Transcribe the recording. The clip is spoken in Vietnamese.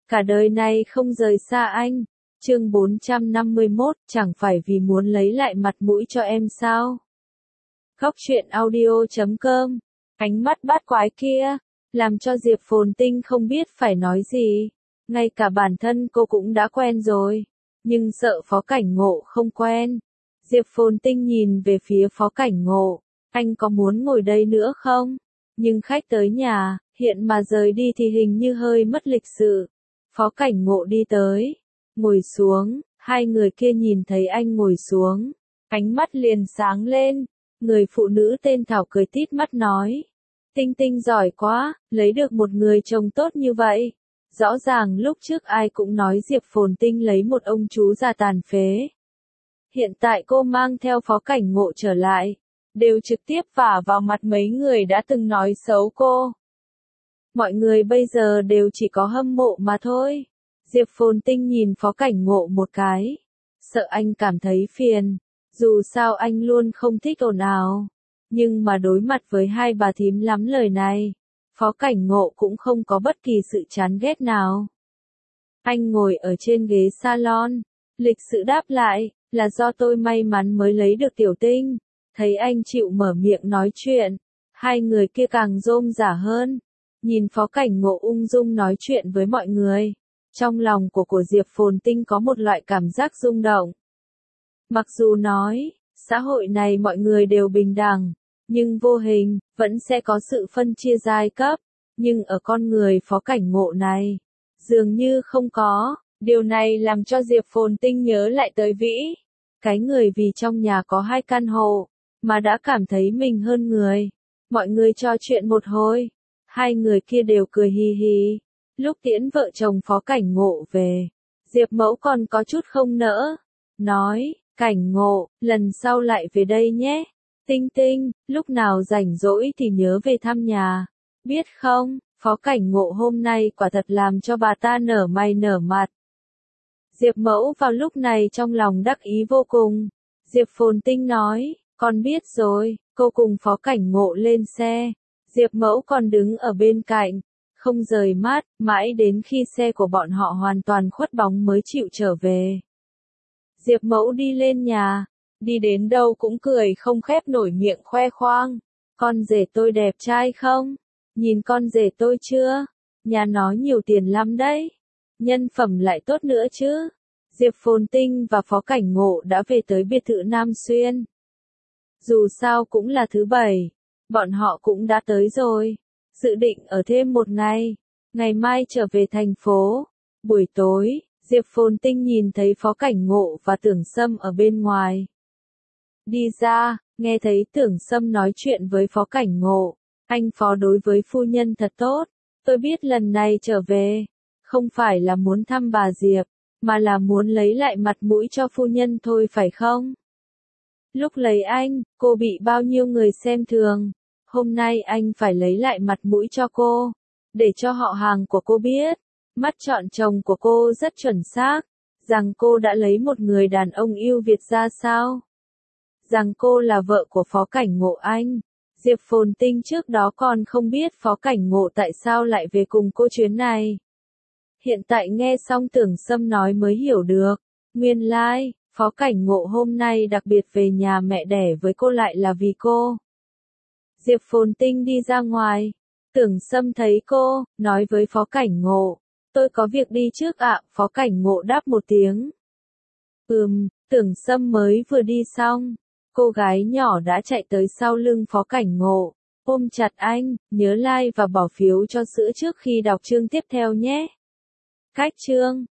cả đời này không rời xa anh. Chương 451, chẳng phải vì muốn lấy lại mặt mũi cho em sao? Khóc chuyện audio.com. Ánh mắt bát quái kia, làm cho Diệp Phồn Tinh không biết phải nói gì. Ngay cả bản thân cô cũng đã quen rồi, nhưng sợ Phó Cảnh Ngộ không quen. Diệp Phồn Tinh nhìn về phía Phó Cảnh Ngộ, anh có muốn ngồi đây nữa không? Nhưng khách tới nhà, hiện mà rời đi thì hình như hơi mất lịch sự. Phó Cảnh Ngộ đi tới, ngồi xuống, hai người kia nhìn thấy anh ngồi xuống, ánh mắt liền sáng lên. Người phụ nữ tên Thảo cười tít mắt nói, Tinh Tinh giỏi quá, lấy được một người chồng tốt như vậy. Rõ ràng lúc trước ai cũng nói Diệp Phồn Tinh lấy một ông chú già tàn phế. Hiện tại cô mang theo Phó Cảnh Ngộ trở lại, đều trực tiếp vả vào mặt mấy người đã từng nói xấu cô. Mọi người bây giờ đều chỉ có hâm mộ mà thôi. Diệp Phồn Tinh nhìn Phó Cảnh Ngộ một cái, sợ anh cảm thấy phiền, dù sao anh luôn không thích ồn ào. Nhưng mà đối mặt với hai bà thím lắm lời này, Phó Cảnh Ngộ cũng không có bất kỳ sự chán ghét nào. Anh ngồi ở trên ghế salon, lịch sự đáp lại, là do tôi may mắn mới lấy được Tiểu Tinh. Thấy anh chịu mở miệng nói chuyện, hai người kia càng rôm rả hơn. Nhìn Phó Cảnh Ngộ ung dung nói chuyện với mọi người, trong lòng của Diệp Phồn Tinh có một loại cảm giác rung động. Mặc dù nói, xã hội này mọi người đều bình đẳng, nhưng vô hình, vẫn sẽ có sự phân chia giai cấp. Nhưng ở con người Phó Cảnh Ngộ này, dường như không có. Điều này làm cho Diệp Phồn Tinh nhớ lại tới Vĩ. Cái người vì trong nhà có 2 căn hộ, mà đã cảm thấy mình hơn người. Mọi người trò chuyện một hồi, hai người kia đều cười hì hì. Lúc tiễn vợ chồng Phó Cảnh Ngộ về, Diệp Mẫu còn có chút không nỡ. Nói, Cảnh Ngộ, lần sau lại về đây nhé. Tinh Tinh, lúc nào rảnh rỗi thì nhớ về thăm nhà. Biết không, Phó Cảnh Ngộ hôm nay quả thật làm cho bà ta nở mày nở mặt. Diệp Mẫu vào lúc này trong lòng đắc ý vô cùng. Diệp Phồn Tinh nói, con biết rồi. Cô cùng Phó Cảnh Ngộ lên xe. Diệp Mẫu còn đứng ở bên cạnh, không rời mắt, mãi đến khi xe của bọn họ hoàn toàn khuất bóng mới chịu trở về. Diệp Mẫu đi lên nhà, đi đến đâu cũng cười không khép nổi miệng khoe khoang. Con rể tôi đẹp trai không? Nhìn con rể tôi chưa? Nhà nó nhiều tiền lắm đấy. Nhân phẩm lại tốt nữa chứ. Diệp Phồn Tinh và Phó Cảnh Ngộ đã về tới biệt thự Nam Xuyên. Dù sao cũng là thứ Bảy, bọn họ cũng đã tới rồi. Dự định ở thêm một ngày, ngày mai trở về thành phố. Buổi tối, Diệp Phồn Tinh nhìn thấy Phó Cảnh Ngộ và Tưởng Sâm ở bên ngoài. Đi ra, nghe thấy Tưởng Sâm nói chuyện với Phó Cảnh Ngộ. Anh Phó đối với phu nhân thật tốt. Tôi biết lần này trở về, không phải là muốn thăm bà Diệp, mà là muốn lấy lại mặt mũi cho phu nhân thôi phải không? Lúc lấy anh, cô bị bao nhiêu người xem thường. Hôm nay anh phải lấy lại mặt mũi cho cô, để cho họ hàng của cô biết, mắt chọn chồng của cô rất chuẩn xác, rằng cô đã lấy một người đàn ông yêu Việt ra sao? Rằng cô là vợ của Phó Cảnh Ngộ anh. Diệp Phồn Tinh trước đó còn không biết Phó Cảnh Ngộ tại sao lại về cùng cô chuyến này. Hiện tại nghe xong Tưởng Sâm nói mới hiểu được, nguyên lai, Phó Cảnh Ngộ hôm nay đặc biệt về nhà mẹ đẻ với cô lại là vì cô. Diệp Phồn Tinh đi ra ngoài, Tưởng Sâm thấy cô, nói với Phó Cảnh Ngộ, tôi có việc đi trước ạ. Phó Cảnh Ngộ đáp một tiếng. Tưởng Sâm mới vừa đi xong, cô gái nhỏ đã chạy tới sau lưng Phó Cảnh Ngộ, ôm chặt anh, nhớ like và bỏ phiếu cho sữa trước khi đọc chương tiếp theo nhé. Cách chương